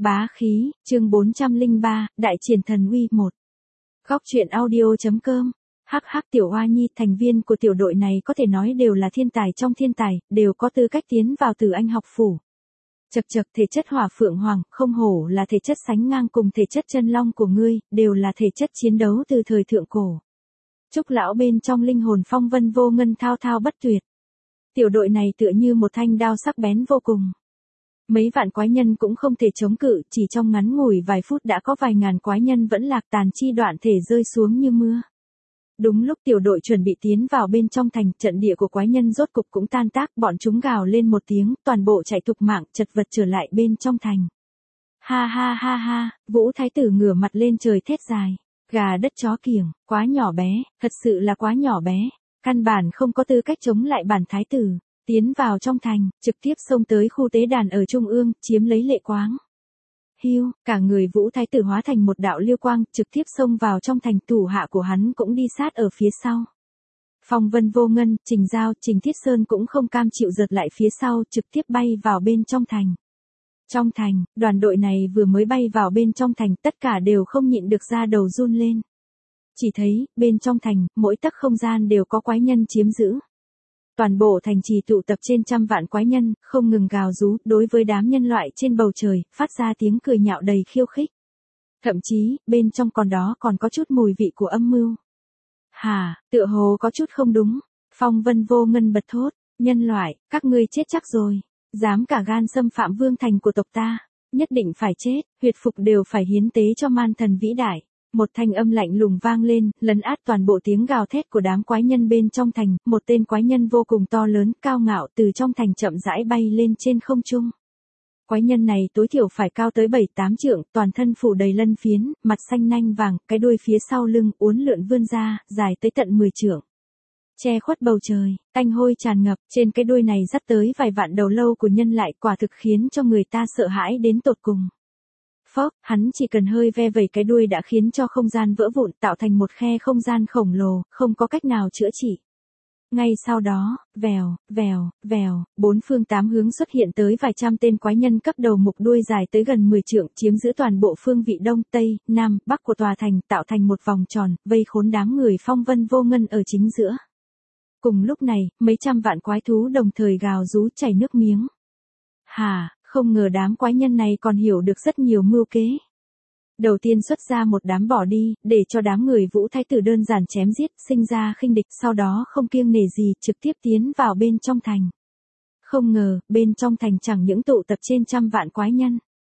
Bá khí, chương 403, Đại triển thần uy 1. Góc truyện audio.com. Hắc hắc, Tiểu Hoa Nhi, thành viên của tiểu đội này có thể nói đều là thiên tài trong thiên tài, đều có tư cách tiến vào Tử Anh học phủ. Chậc chậc, thể chất hỏa phượng hoàng, không hổ là thể chất sánh ngang cùng thể chất chân long của ngươi, đều là thể chất chiến đấu từ thời thượng cổ. Trúc lão bên trong linh hồn phong vân vô ngân thao thao bất tuyệt. Tiểu đội này tựa như một thanh đao sắc bén vô cùng. Mấy vạn quái nhân cũng không thể chống cự, chỉ trong ngắn ngủi vài phút đã có vài ngàn quái nhân vẫn lạc tàn chi đoạn thể rơi xuống như mưa. Đúng lúc tiểu đội chuẩn bị tiến vào bên trong thành, trận địa của quái nhân rốt cục cũng tan tác, bọn chúng gào lên một tiếng, toàn bộ chạy thục mạng, chật vật trở lại bên trong thành. Ha ha ha ha, Vũ Thái tử ngửa mặt lên trời thét dài, gà đất chó kiểng, quá nhỏ bé, thật sự là quá nhỏ bé, căn bản không có tư cách chống lại bản thái tử. Tiến vào trong thành, trực tiếp xông tới khu tế đàn ở trung ương, chiếm lấy lệ quáng. Hiu, cả người Vũ Thái tử hóa thành một đạo liêu quang, trực tiếp xông vào trong thành, thủ hạ của hắn cũng đi sát ở phía sau. Phong vân vô ngân, Trình Giao, Trình Thiết Sơn cũng không cam chịu giật lại phía sau, trực tiếp bay vào bên trong thành. Trong thành, đoàn đội này vừa mới bay vào bên trong thành, tất cả đều không nhịn được ra đầu run lên. Chỉ thấy, bên trong thành, mỗi tấc không gian đều có quái nhân chiếm giữ. Toàn bộ thành trì tụ tập trên trăm vạn quái nhân, không ngừng gào rú, đối với đám nhân loại trên bầu trời, phát ra tiếng cười nhạo đầy khiêu khích. Thậm chí, bên trong còn có chút mùi vị của âm mưu. Hà, tựa hồ có chút không đúng. Phong vân vô ngân bật thốt, nhân loại, các ngươi chết chắc rồi. Dám cả gan xâm phạm vương thành của tộc ta, nhất định phải chết, huyệt phục đều phải hiến tế cho man thần vĩ đại. Một thanh âm lạnh lùng vang lên, lấn át toàn bộ tiếng gào thét của đám quái nhân bên trong thành, một tên quái nhân vô cùng to lớn, cao ngạo từ trong thành chậm rãi bay lên trên không trung. Quái nhân này tối thiểu phải cao tới 7-8 trượng, toàn thân phủ đầy lân phiến, mặt xanh nanh vàng, cái đuôi phía sau lưng uốn lượn vươn ra, dài tới tận 10 trượng. Che khuất bầu trời, tanh hôi tràn ngập, trên cái đuôi này dắt tới vài vạn đầu lâu của nhân loại, quả thực khiến cho người ta sợ hãi đến tột cùng. Phốc, hắn chỉ cần hơi ve vẩy cái đuôi đã khiến cho không gian vỡ vụn, tạo thành một khe không gian khổng lồ, không có cách nào chữa trị. Ngay sau đó, vèo, vèo, vèo, bốn phương tám hướng xuất hiện tới vài trăm tên quái nhân cấp đầu mục đuôi dài tới gần 10 trượng, chiếm giữ toàn bộ phương vị đông, tây, nam, bắc của tòa thành, tạo thành một vòng tròn, vây khốn đám người phong vân vô ngân ở chính giữa. Cùng lúc này, mấy trăm vạn quái thú đồng thời gào rú chảy nước miếng. Hà, không ngờ đám quái nhân này còn hiểu được rất nhiều mưu kế. Đầu tiên xuất ra một đám bỏ đi, để cho đám người Vũ Thái tử đơn giản chém giết, sinh ra khinh địch, sau đó không kiêng nể gì, trực tiếp tiến vào bên trong thành. Không ngờ, bên trong thành chẳng những tụ tập trên trăm vạn quái nhân.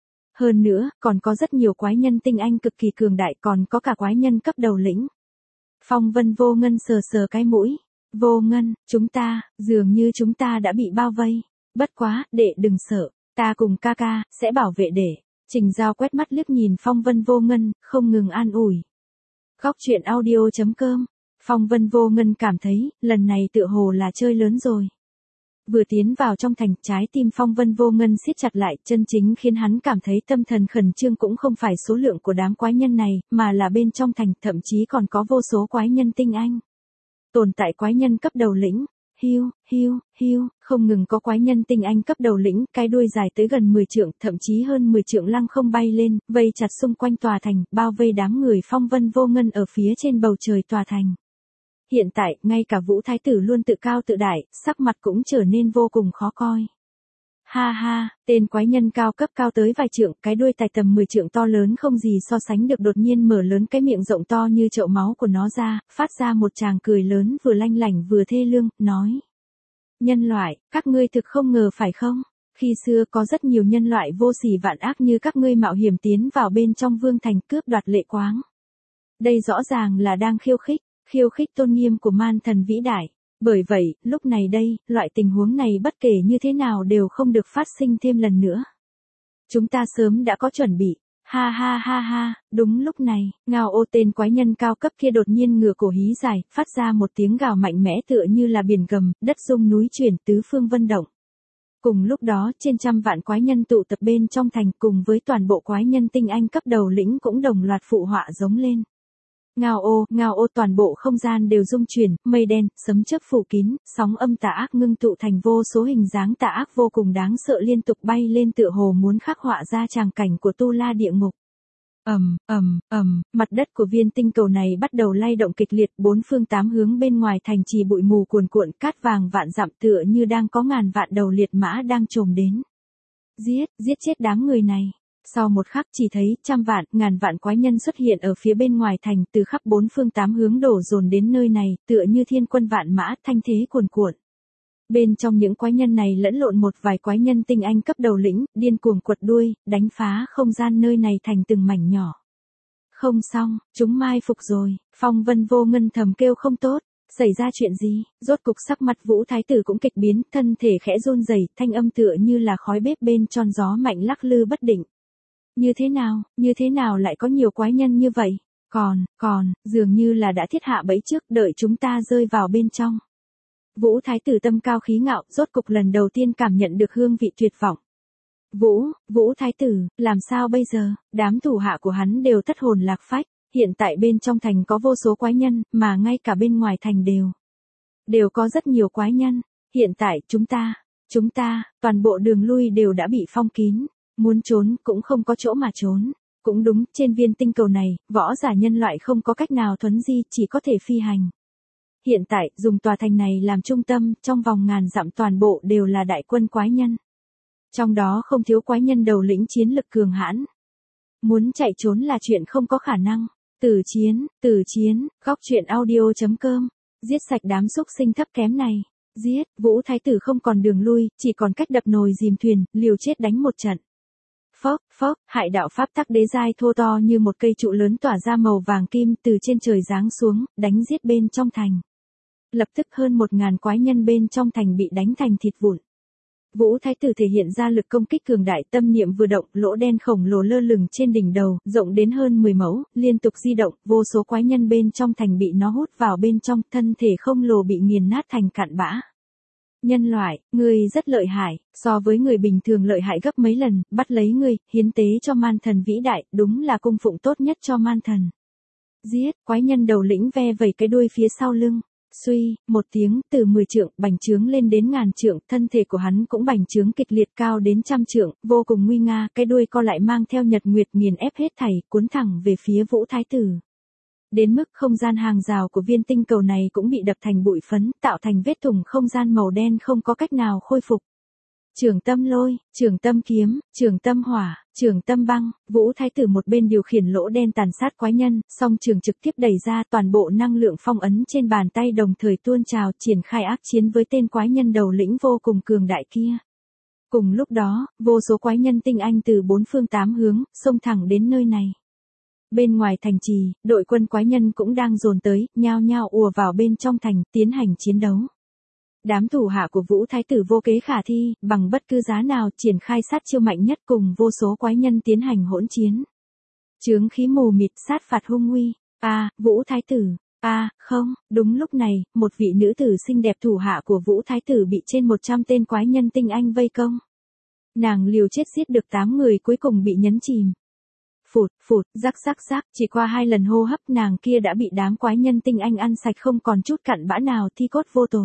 Hơn nữa, còn có rất nhiều quái nhân tinh anh cực kỳ cường đại, còn có cả quái nhân cấp đầu lĩnh. Phong vân vô ngân sờ sờ cái mũi. Vô ngân, dường như chúng ta đã bị bao vây. Bất quá, đệ đừng sợ. Ta cùng ca ca, sẽ bảo vệ đệ. Trình Giao quét mắt liếc nhìn phong vân vô ngân, không ngừng an ủi. Góc truyện audio.com. Phong vân vô ngân cảm thấy, lần này tựa hồ là chơi lớn rồi. Vừa tiến vào trong thành, trái tim phong vân vô ngân siết chặt lại, chân chính khiến hắn cảm thấy tâm thần khẩn trương cũng không phải số lượng của đám quái nhân này, mà là bên trong thành, thậm chí còn có vô số quái nhân tinh anh. Tồn tại quái nhân cấp đầu lĩnh. Hiu, hiu, hiu, không ngừng có quái nhân tinh anh cấp đầu lĩnh, cái đuôi dài tới gần 10 trượng, thậm chí hơn 10 trượng lăng không bay lên, vây chặt xung quanh tòa thành, bao vây đám người phong vân vô ngân ở phía trên bầu trời tòa thành. Hiện tại, ngay cả Vũ Thái tử luôn tự cao tự đại, sắc mặt cũng trở nên vô cùng khó coi. Ha ha, tên quái nhân cao cấp cao tới vài trượng, cái đuôi tài tầm 10 trượng to lớn không gì so sánh được, đột nhiên mở lớn cái miệng rộng to như chậu máu của nó ra, phát ra một tràng cười lớn vừa lanh lảnh vừa thê lương, nói. Nhân loại, các ngươi thực không ngờ phải không? Khi xưa có rất nhiều nhân loại vô sỉ vạn ác như các ngươi mạo hiểm tiến vào bên trong vương thành cướp đoạt lệ quáng. Đây rõ ràng là đang khiêu khích tôn nghiêm của man thần vĩ đại. Bởi vậy, lúc này đây, loại tình huống này bất kể như thế nào đều không được phát sinh thêm lần nữa. Chúng ta sớm đã có chuẩn bị. Ha ha ha ha, đúng lúc này, ngao ô tên quái nhân cao cấp kia đột nhiên ngửa cổ hí dài, phát ra một tiếng gào mạnh mẽ tựa như là biển gầm, đất rung núi chuyển, tứ phương vân động. Cùng lúc đó, trên trăm vạn quái nhân tụ tập bên trong thành cùng với toàn bộ quái nhân tinh anh cấp đầu lĩnh cũng đồng loạt phụ họa giống lên. Ngao ô toàn bộ không gian đều rung chuyển, mây đen, sấm chớp phủ kín, sóng âm tà ác ngưng tụ thành vô số hình dáng tà ác vô cùng đáng sợ liên tục bay lên tựa hồ muốn khắc họa ra tràng cảnh của tu la địa ngục. Mặt đất của viên tinh cầu này bắt đầu lay động kịch liệt, bốn phương tám hướng bên ngoài thành trì bụi mù cuồn cuộn, cát vàng vạn dặm tựa như đang có ngàn vạn đầu liệt mã đang trồm đến. Giết chết đám người này. Sau một khắc chỉ thấy trăm vạn, ngàn vạn quái nhân xuất hiện ở phía bên ngoài thành, từ khắp bốn phương tám hướng đổ dồn đến nơi này, tựa như thiên quân vạn mã, thanh thế cuồn cuộn. Bên trong những quái nhân này lẫn lộn một vài quái nhân tinh anh cấp đầu lĩnh, điên cuồng quật đuôi, đánh phá không gian nơi này thành từng mảnh nhỏ. Không xong, chúng mai phục rồi, Phong Vân Vô Ngân thầm kêu không tốt, xảy ra chuyện gì, rốt cục sắc mặt Vũ Thái Tử cũng kịch biến, thân thể khẽ run rẩy, thanh âm tựa như là khói bếp bên tròn gió mạnh lắc lư bất định. Như thế nào lại có nhiều quái nhân như vậy, còn, dường như là đã thiết hạ bẫy trước, đợi chúng ta rơi vào bên trong. Vũ Thái Tử tâm cao khí ngạo, rốt cục lần đầu tiên cảm nhận được hương vị tuyệt vọng. Vũ Thái Tử, làm sao bây giờ, đám thủ hạ của hắn đều thất hồn lạc phách, hiện tại bên trong thành có vô số quái nhân, mà ngay cả bên ngoài thành đều có rất nhiều quái nhân, hiện tại chúng ta, toàn bộ đường lui đều đã bị phong kín, muốn trốn cũng không có chỗ mà trốn. Cũng đúng, trên viên tinh cầu này, võ giả nhân loại không có cách nào thuấn di, chỉ có thể phi hành. Hiện tại, dùng tòa thành này làm trung tâm, trong vòng ngàn dặm toàn bộ đều là đại quân quái nhân. Trong đó không thiếu quái nhân đầu lĩnh chiến lực cường hãn. Muốn chạy trốn là chuyện không có khả năng. Tử chiến, goctruyện audio.com. Giết sạch đám xúc sinh thấp kém này. Giết, Vũ Thái Tử không còn đường lui, chỉ còn cách đập nồi dìm thuyền, liều chết đánh một trận. Phốc, hại đạo pháp tắc đế giai thô to như một cây trụ lớn tỏa ra màu vàng kim từ trên trời giáng xuống, đánh giết bên trong thành. Lập tức hơn 1000 quái nhân bên trong thành bị đánh thành thịt vụn. Vũ Thái Tử thể hiện ra lực công kích cường đại, tâm niệm vừa động, lỗ đen khổng lồ lơ lửng trên đỉnh đầu, rộng đến hơn 10 mẫu, liên tục di động, vô số quái nhân bên trong thành bị nó hút vào bên trong, thân thể khổng lồ bị nghiền nát thành cặn bã. Nhân loại, ngươi rất lợi hại, so với người bình thường lợi hại gấp mấy lần, bắt lấy ngươi, hiến tế cho man thần vĩ đại, đúng là cung phụng tốt nhất cho man thần. Giết, quái nhân đầu lĩnh ve vẩy cái đuôi phía sau lưng. Suy, một tiếng, từ 10 trượng, bành trướng lên đến ngàn trượng, thân thể của hắn cũng bành trướng kịch liệt cao đến trăm trượng, vô cùng nguy nga, cái đuôi co lại mang theo nhật nguyệt nghiền ép hết thảy, cuốn thẳng về phía Vũ Thái Tử. Đến mức không gian hàng rào của viên tinh cầu này cũng bị đập thành bụi phấn, tạo thành vết thủng không gian màu đen không có cách nào khôi phục. Trường tâm lôi, trường tâm kiếm, trường tâm hỏa, trường tâm băng, Vũ Thái Tử một bên điều khiển lỗ đen tàn sát quái nhân, song trường trực tiếp đẩy ra toàn bộ năng lượng phong ấn trên bàn tay đồng thời tuôn trào triển khai ác chiến với tên quái nhân đầu lĩnh vô cùng cường đại kia. Cùng lúc đó, vô số quái nhân tinh anh từ bốn phương tám hướng, xông thẳng đến nơi này. Bên ngoài thành trì, đội quân quái nhân cũng đang dồn tới, nhao nhao ùa vào bên trong thành, tiến hành chiến đấu. Đám thủ hạ của Vũ Thái Tử vô kế khả thi, bằng bất cứ giá nào triển khai sát chiêu mạnh nhất cùng vô số quái nhân tiến hành hỗn chiến. Chướng khí mù mịt sát phạt hung uy. Vũ Thái Tử. Không, đúng lúc này, một vị nữ tử xinh đẹp thủ hạ của Vũ Thái Tử bị trên 100 tên quái nhân tinh anh vây công. Nàng liều chết giết được 8 người cuối cùng bị nhấn chìm. Phụt, rắc, chỉ qua 2 lần hô hấp nàng kia đã bị đám quái nhân tinh anh ăn sạch không còn chút cặn bã nào, thi cốt vô tồn.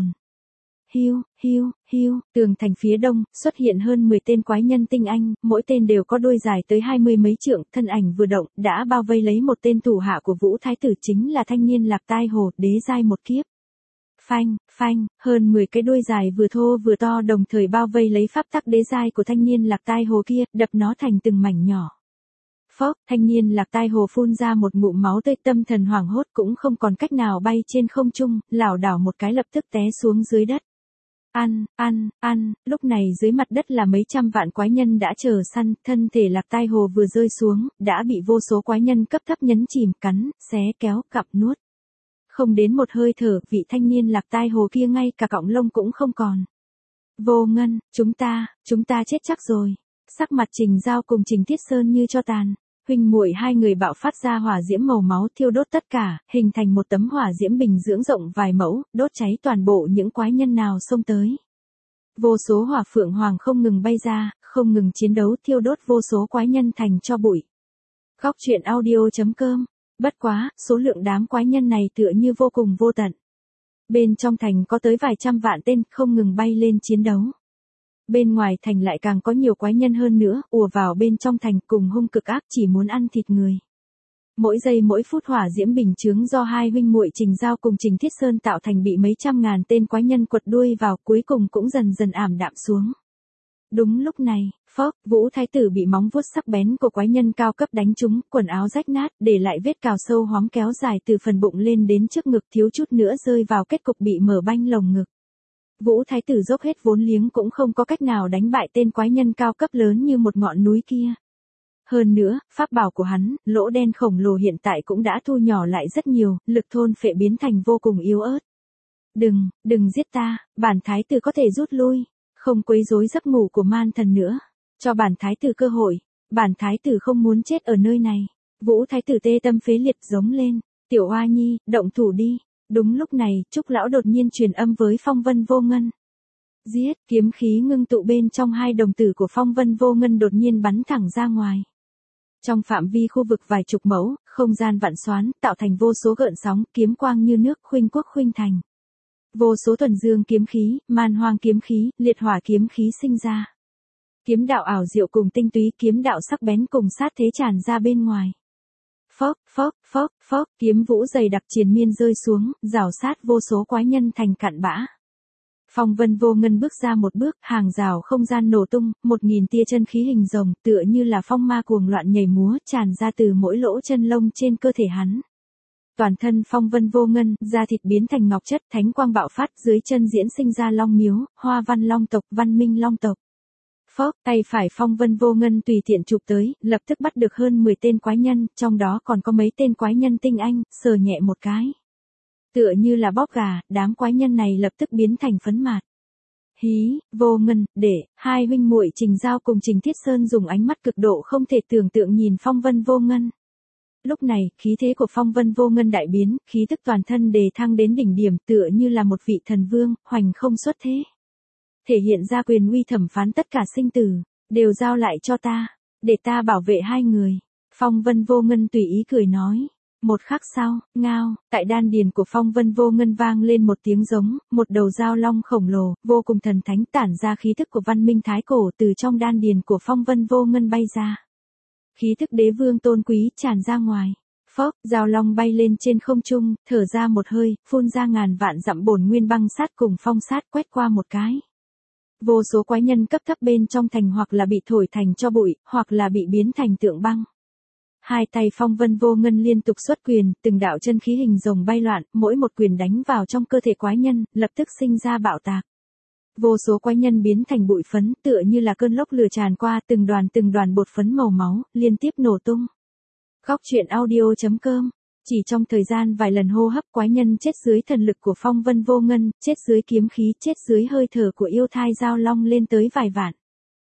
Hiu, tường thành phía đông, xuất hiện hơn 10 tên quái nhân tinh anh, mỗi tên đều có đuôi dài tới 20 mấy trượng, thân ảnh vừa động, đã bao vây lấy một tên thủ hạ của Vũ Thái Tử chính là thanh niên Lạc Tai Hồ, đế giai một kiếp. Phanh, hơn 10 cái đuôi dài vừa thô vừa to đồng thời bao vây lấy pháp tắc đế giai của thanh niên Lạc Tai Hồ kia, đập nó thành từng mảnh nhỏ. Thanh niên Lạc Tai Hồ phun ra một ngụm máu tươi, tâm thần hoảng hốt cũng không còn cách nào bay trên không trung, lảo đảo một cái lập tức té xuống dưới đất. Lúc này dưới mặt đất là mấy trăm vạn quái nhân đã chờ săn, thân thể Lạc Tai Hồ vừa rơi xuống, đã bị vô số quái nhân cấp thấp nhấn chìm, cắn, xé kéo, cặp nuốt. Không đến một hơi thở, vị thanh niên Lạc Tai Hồ kia ngay cả cọng lông cũng không còn. Vô Ngân, chúng ta chết chắc rồi. Sắc mặt Trình Giao cùng Trình Thiết Sơn như cho tàn. Huynh muội hai người bạo phát ra hỏa diễm màu máu thiêu đốt tất cả, hình thành một tấm hỏa diễm bình dưỡng rộng vài mẫu, đốt cháy toàn bộ những quái nhân nào xông tới. Vô số hỏa phượng hoàng không ngừng bay ra, không ngừng chiến đấu thiêu đốt vô số quái nhân thành tro bụi. Goctruyện audio.com Bất quá, số lượng đám quái nhân này tựa như vô cùng vô tận. Bên trong thành có tới vài trăm vạn tên không ngừng bay lên chiến đấu. Bên ngoài thành lại càng có nhiều quái nhân hơn nữa, ùa vào bên trong thành cùng hung cực ác chỉ muốn ăn thịt người. Mỗi giây mỗi phút hỏa diễm bình chướng do hai huynh muội Trình Giao cùng Trình Thiết Sơn tạo thành bị mấy trăm ngàn tên quái nhân quật đuôi vào, cuối cùng cũng dần dần ảm đạm xuống. Đúng lúc này, phốc, Vũ Thái Tử bị móng vuốt sắc bén của quái nhân cao cấp đánh trúng, quần áo rách nát, để lại vết cào sâu hóm kéo dài từ phần bụng lên đến trước ngực, thiếu chút nữa rơi vào kết cục bị mở banh lồng ngực. Vũ Thái Tử dốc hết vốn liếng cũng không có cách nào đánh bại tên quái nhân cao cấp lớn như một ngọn núi kia. Hơn nữa, pháp bảo của hắn, lỗ đen khổng lồ hiện tại cũng đã thu nhỏ lại rất nhiều, lực thôn phệ biến thành vô cùng yếu ớt. Đừng giết ta, bản thái tử có thể rút lui, không quấy rối giấc ngủ của man thần nữa. Cho bản thái tử cơ hội, bản thái tử không muốn chết ở nơi này. Vũ Thái Tử tê tâm phế liệt giống lên, Tiểu Oa Nhi, động thủ đi. Đúng lúc này, Trúc Lão đột nhiên truyền âm với Phong Vân Vô Ngân. Giết, kiếm khí ngưng tụ bên trong hai đồng tử của Phong Vân Vô Ngân đột nhiên bắn thẳng ra ngoài. Trong phạm vi khu vực vài chục mẫu, không gian vạn xoán, tạo thành vô số gợn sóng, kiếm quang như nước khuynh quốc khuynh thành. Vô số thuần dương kiếm khí, man hoang kiếm khí, liệt hỏa kiếm khí sinh ra. Kiếm đạo ảo diệu cùng tinh túy, kiếm đạo sắc bén cùng sát thế tràn ra bên ngoài. Phốc, kiếm vũ dày đặc triền miên rơi xuống, rào sát vô số quái nhân thành cặn bã. Phong Vân Vô Ngân bước ra một bước, hàng rào không gian nổ tung, 1000 tia chân khí hình rồng, tựa như là phong ma cuồng loạn nhảy múa, tràn ra từ mỗi lỗ chân lông trên cơ thể hắn. Toàn thân Phong Vân Vô Ngân, da thịt biến thành ngọc chất, thánh quang bạo phát, dưới chân diễn sinh ra long miếu, hoa văn long tộc, văn minh long tộc. Phốc, tay phải Phong Vân Vô Ngân tùy tiện chụp tới, lập tức bắt được hơn 10 tên quái nhân, trong đó còn có mấy tên quái nhân tinh anh, sờ nhẹ một cái. Tựa như là bóp gà, đám quái nhân này lập tức biến thành phấn mạt. Hí, Vô Ngân, để, hai huynh muội Trình Giao cùng Trình Thiết Sơn dùng ánh mắt cực độ không thể tưởng tượng nhìn Phong Vân Vô Ngân. Lúc này, khí thế của Phong Vân Vô Ngân đại biến, khí tức toàn thân đề thăng đến đỉnh điểm, tựa như là một vị thần vương, hoành không xuất thế. Thể hiện ra quyền uy thẩm phán tất cả sinh tử, đều giao lại cho ta, để ta bảo vệ hai người. Phong Vân Vô Ngân tùy ý cười nói. Một khắc sau, ngao, tại đan điền của Phong Vân Vô Ngân vang lên một tiếng giống, một đầu dao long khổng lồ, vô cùng thần thánh tản ra khí thức của văn minh thái cổ từ trong đan điền của Phong Vân Vô Ngân bay ra. Khí thức đế vương tôn quý tràn ra ngoài. Phốc, dao long bay lên trên không trung, thở ra một hơi, phun ra ngàn vạn dặm bổn nguyên băng sát cùng phong sát quét qua một cái. Vô số quái nhân cấp thấp bên trong thành hoặc là bị thổi thành tro bụi, hoặc là bị biến thành tượng băng. Hai tay Phong Vân Vô Ngân liên tục xuất quyền, từng đạo chân khí hình rồng bay loạn, mỗi một quyền đánh vào trong cơ thể quái nhân, lập tức sinh ra bạo tạc. Vô số quái nhân biến thành bụi phấn, tựa như là cơn lốc lửa tràn qua, từng đoàn bột phấn màu máu, liên tiếp nổ tung. Góc truyện audio.com. Chỉ trong thời gian vài lần hô hấp, quái nhân chết dưới thần lực của Phong Vân Vô Ngân, chết dưới kiếm khí, chết dưới hơi thở của yêu thai giao long lên tới vài vạn.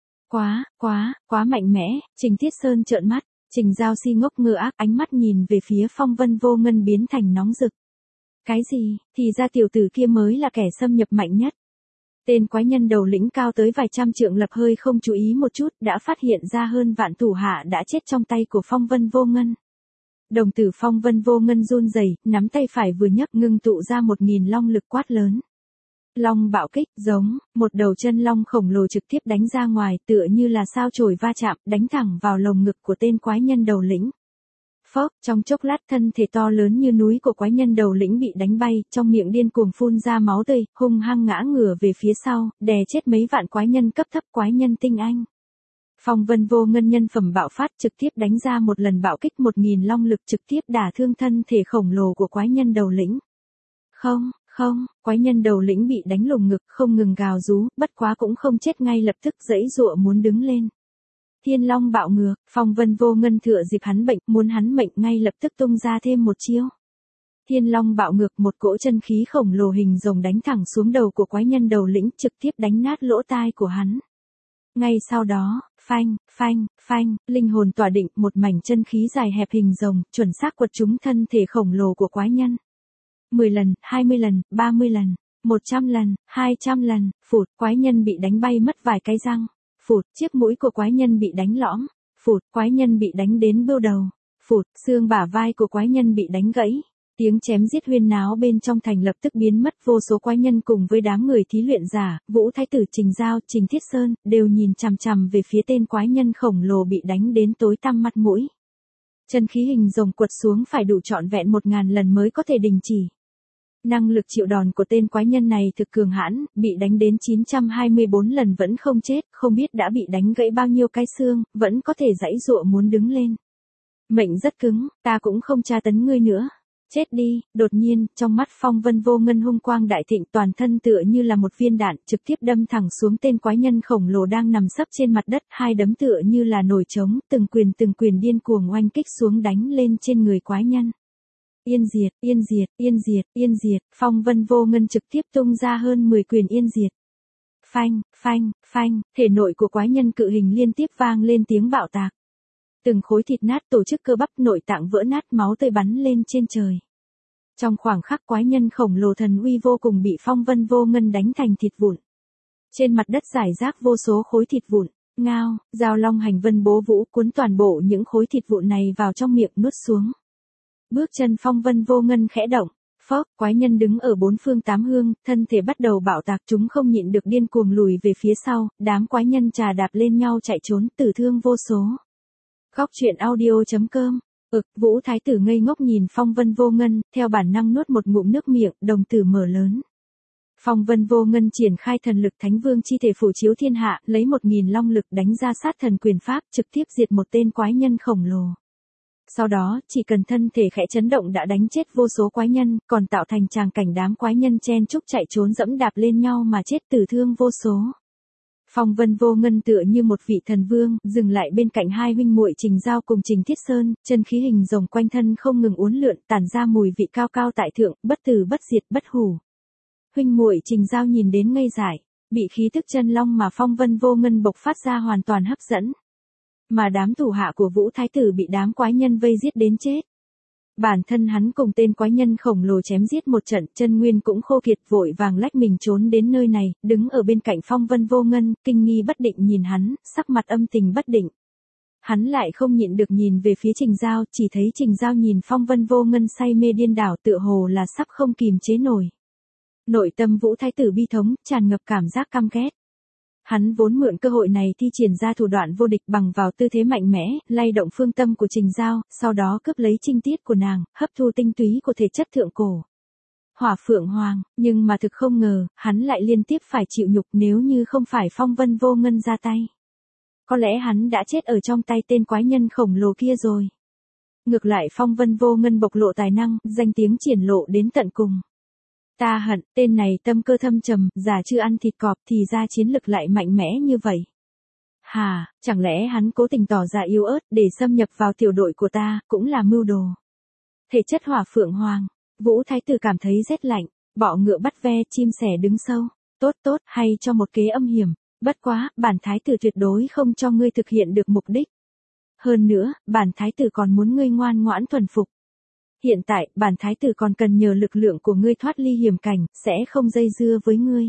Quá mạnh mẽ, Trình Thiết Sơn trợn mắt. Trình Giao si ngốc ngơ ác, ánh mắt nhìn về phía Phong Vân Vô Ngân biến thành nóng rực. Cái gì, thì ra tiểu tử kia mới là kẻ xâm nhập mạnh nhất. Tên quái nhân đầu lĩnh cao tới vài trăm trượng lập hơi không chú ý một chút, đã phát hiện ra hơn vạn thủ hạ đã chết trong tay của Phong Vân Vô Ngân. Đồng tử Phong Vân Vô Ngân run rẩy, nắm tay phải vừa nhấc ngưng tụ ra 1000 long lực quát lớn. Long bạo kích, giống, một đầu chân long khổng lồ trực tiếp đánh ra ngoài, tựa như là sao chổi va chạm, đánh thẳng vào lồng ngực của tên quái nhân đầu lĩnh. Phốc, trong chốc lát thân thể to lớn như núi của quái nhân đầu lĩnh bị đánh bay, trong miệng điên cuồng phun ra máu tươi, hung hăng ngã ngửa về phía sau, đè chết mấy vạn quái nhân cấp thấp quái nhân tinh anh. Phong Vân Vô Ngân nhân phẩm bạo phát trực tiếp đánh ra một lần bạo kích 1000 long lực trực tiếp đả thương thân thể khổng lồ của quái nhân đầu lĩnh. Không, quái nhân đầu lĩnh bị đánh lồng ngực không ngừng gào rú, bất quá cũng không chết ngay lập tức giãy giụa muốn đứng lên. Thiên Long bạo ngược, Phong Vân Vô Ngân thừa dịp hắn bệnh, muốn hắn mệnh ngay lập tức tung ra thêm một chiêu. Thiên Long bạo ngược, một cỗ chân khí khổng lồ hình rồng đánh thẳng xuống đầu của quái nhân đầu lĩnh, trực tiếp đánh nát lỗ tai của hắn. Ngay sau đó, phanh, linh hồn tỏa định, một mảnh chân khí dài hẹp hình rồng, chuẩn xác quật trúng thân thể khổng lồ của quái nhân. 10 lần, 20 lần, 30 lần, 100 lần, 200 lần, phụt, quái nhân bị đánh bay mất vài cái răng. Phụt, chiếc mũi của quái nhân bị đánh lõm. Phụt, quái nhân bị đánh đến bưu đầu. Phụt, xương bả vai của quái nhân bị đánh gãy. Tiếng chém giết huyên náo bên trong thành lập tức biến mất, vô số quái nhân cùng với đám người thí luyện giả, Vũ Thái Tử, Trình Giao, Trình Thiết Sơn, đều nhìn chằm chằm về phía tên quái nhân khổng lồ bị đánh đến tối tăm mặt mũi. Chân khí hình rồng quật xuống phải đủ trọn vẹn 1000 lần mới có thể đình chỉ. Năng lực chịu đòn của tên quái nhân này thực cường hãn, bị đánh đến 924 lần vẫn không chết, không biết đã bị đánh gãy bao nhiêu cái xương, vẫn có thể giãy giụa muốn đứng lên. Mệnh rất cứng, ta cũng không tra tấn ngươi nữa. Chết đi. Đột nhiên, trong mắt Phong Vân Vô Ngân hung quang đại thịnh, toàn thân tựa như là một viên đạn, trực tiếp đâm thẳng xuống tên quái nhân khổng lồ đang nằm sấp trên mặt đất, hai đấm tựa như là nồi trống, từng quyền điên cuồng oanh kích xuống đánh lên trên người quái nhân. Yên diệt, yên diệt, yên diệt, yên diệt, Phong Vân Vô Ngân trực tiếp tung ra hơn 10 quyền yên diệt. Phanh, phanh, phanh, thể nội của quái nhân cự hình liên tiếp vang lên tiếng bạo tạc. Từng khối thịt nát, tổ chức cơ bắp nội tạng vỡ nát, máu tươi bắn lên trên trời. Trong khoảng khắc quái nhân khổng lồ thần uy vô cùng bị Phong Vân Vô Ngân đánh thành thịt vụn. Trên mặt đất rải rác vô số khối thịt vụn. Ngao, Giao Long Hành Vân Bố Vũ cuốn toàn bộ những khối thịt vụn này vào trong miệng nuốt xuống. Bước chân Phong Vân Vô Ngân khẽ động. Phốc, quái nhân đứng ở bốn phương tám hướng, thân thể bắt đầu bạo tạc, chúng không nhịn được điên cuồng lùi về phía sau, đám quái nhân trà đạp lên nhau chạy trốn, tử thương vô số. Góc truyện audio.com. Vũ Thái Tử ngây ngốc nhìn Phong Vân Vô Ngân, theo bản năng nuốt một ngụm nước miệng, đồng tử mở lớn. Phong Vân Vô Ngân triển khai thần lực Thánh Vương chi thể phủ chiếu thiên hạ, lấy 1000 long lực đánh ra sát thần quyền pháp, trực tiếp diệt một tên quái nhân khổng lồ. Sau đó, chỉ cần thân thể khẽ chấn động đã đánh chết vô số quái nhân, còn tạo thành tràng cảnh đám quái nhân chen chúc chạy trốn dẫm đạp lên nhau mà chết, tử thương vô số. Phong Vân Vô Ngân tựa như một vị thần vương, dừng lại bên cạnh hai huynh muội Trình Giao cùng Trình Thiết Sơn, chân khí hình rồng quanh thân không ngừng uốn lượn, tản ra mùi vị cao cao tại thượng, bất tử bất diệt bất hủ. Huynh muội Trình Giao nhìn đến ngây dại, bị khí tức chân long mà Phong Vân Vô Ngân bộc phát ra hoàn toàn hấp dẫn. Mà đám thủ hạ của Vũ Thái Tử bị đám quái nhân vây giết đến chết. Bản thân hắn cùng tên quái nhân khổng lồ chém giết một trận, chân nguyên cũng khô kiệt, vội vàng lách mình trốn đến nơi này, đứng ở bên cạnh Phong Vân Vô Ngân, kinh nghi bất định nhìn hắn, sắc mặt âm tình bất định. Hắn lại không nhịn được nhìn về phía Trình Giao, chỉ thấy Trình Giao nhìn Phong Vân Vô Ngân say mê điên đảo, tựa hồ là sắp không kìm chế nổi. Nội tâm Vũ Thái Tử bi thống, tràn ngập cảm giác căm ghét. Hắn vốn mượn cơ hội này thi triển ra thủ đoạn vô địch, bằng vào tư thế mạnh mẽ, lay động phương tâm của Trình Giao, sau đó cướp lấy trinh tiết của nàng, hấp thu tinh túy của thể chất thượng cổ. Hỏa Phượng Hoàng, nhưng mà thực không ngờ, hắn lại liên tiếp phải chịu nhục, nếu như không phải Phong Vân Vô Ngân ra tay. Có lẽ hắn đã chết ở trong tay tên quái nhân khổng lồ kia rồi. Ngược lại Phong Vân Vô Ngân bộc lộ tài năng, danh tiếng triển lộ đến tận cùng. Ta hận, tên này tâm cơ thâm trầm, già chưa ăn thịt cọp thì ra chiến lực lại mạnh mẽ như vậy. Hà, chẳng lẽ hắn cố tình tỏ ra yếu ớt để xâm nhập vào tiểu đội của ta, cũng là mưu đồ. Thể chất Hỏa Phượng Hoàng, Vũ Thái Tử cảm thấy rét lạnh, bọ ngựa bắt ve, chim sẻ đứng sâu. Tốt tốt, hay cho một kế âm hiểm, bất quá, bản Thái Tử tuyệt đối không cho ngươi thực hiện được mục đích. Hơn nữa, bản Thái Tử còn muốn ngươi ngoan ngoãn thuần phục. Hiện tại, bản Thái Tử còn cần nhờ lực lượng của ngươi thoát ly hiểm cảnh, sẽ không dây dưa với ngươi.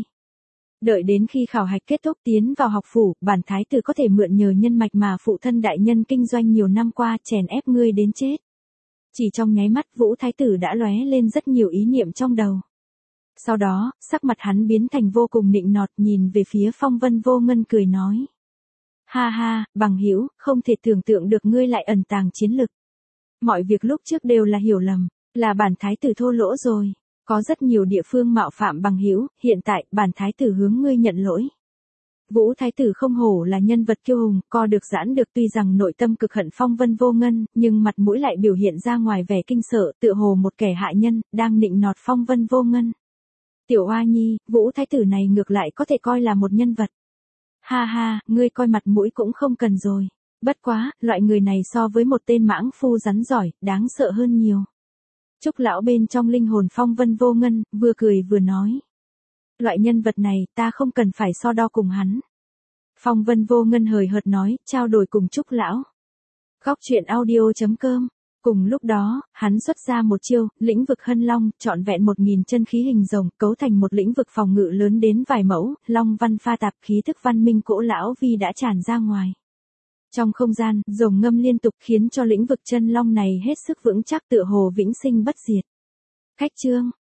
Đợi đến khi khảo hạch kết thúc tiến vào học phủ, bản Thái Tử có thể mượn nhờ nhân mạch mà phụ thân đại nhân kinh doanh nhiều năm qua chèn ép ngươi đến chết. Chỉ trong nháy mắt Vũ Thái Tử đã lóe lên rất nhiều ý niệm trong đầu. Sau đó, sắc mặt hắn biến thành vô cùng nịnh nọt, nhìn về phía Phong Vân Vô Ngân cười nói. Ha ha, bằng hữu, không thể tưởng tượng được ngươi lại ẩn tàng chiến lực. Mọi việc lúc trước đều là hiểu lầm, là bản Thái Tử thô lỗ rồi. Có rất nhiều địa phương mạo phạm bằng hữu, hiện tại bản Thái Tử hướng ngươi nhận lỗi. Vũ Thái Tử không hổ là nhân vật kiêu hùng, co được giãn được, tuy rằng nội tâm cực hận Phong Vân Vô Ngân, nhưng mặt mũi lại biểu hiện ra ngoài vẻ kinh sợ, tựa hồ một kẻ hại nhân, đang nịnh nọt Phong Vân Vô Ngân. Tiểu Oa Nhi, Vũ Thái Tử này ngược lại có thể coi là một nhân vật. Ha ha, ngươi coi mặt mũi cũng không cần rồi. Bất quá, loại người này so với một tên mãng phu rắn giỏi, đáng sợ hơn nhiều. Trúc lão bên trong linh hồn Phong Vân Vô Ngân, vừa cười vừa nói. Loại nhân vật này, ta không cần phải so đo cùng hắn. Phong Vân Vô Ngân hời hợt nói, trao đổi cùng Trúc lão. Góc truyện audio.com. Cùng lúc đó, hắn xuất ra một chiêu, lĩnh vực hân long, trọn vẹn 1000 chân khí hình rồng, cấu thành một lĩnh vực phòng ngự lớn đến vài mẫu, long văn pha tạp, khí thức văn minh cỗ lão vi đã tràn ra ngoài. Trong không gian, rồng ngâm liên tục khiến cho lĩnh vực chân long này hết sức vững chắc tựa hồ vĩnh sinh bất diệt. Khách chương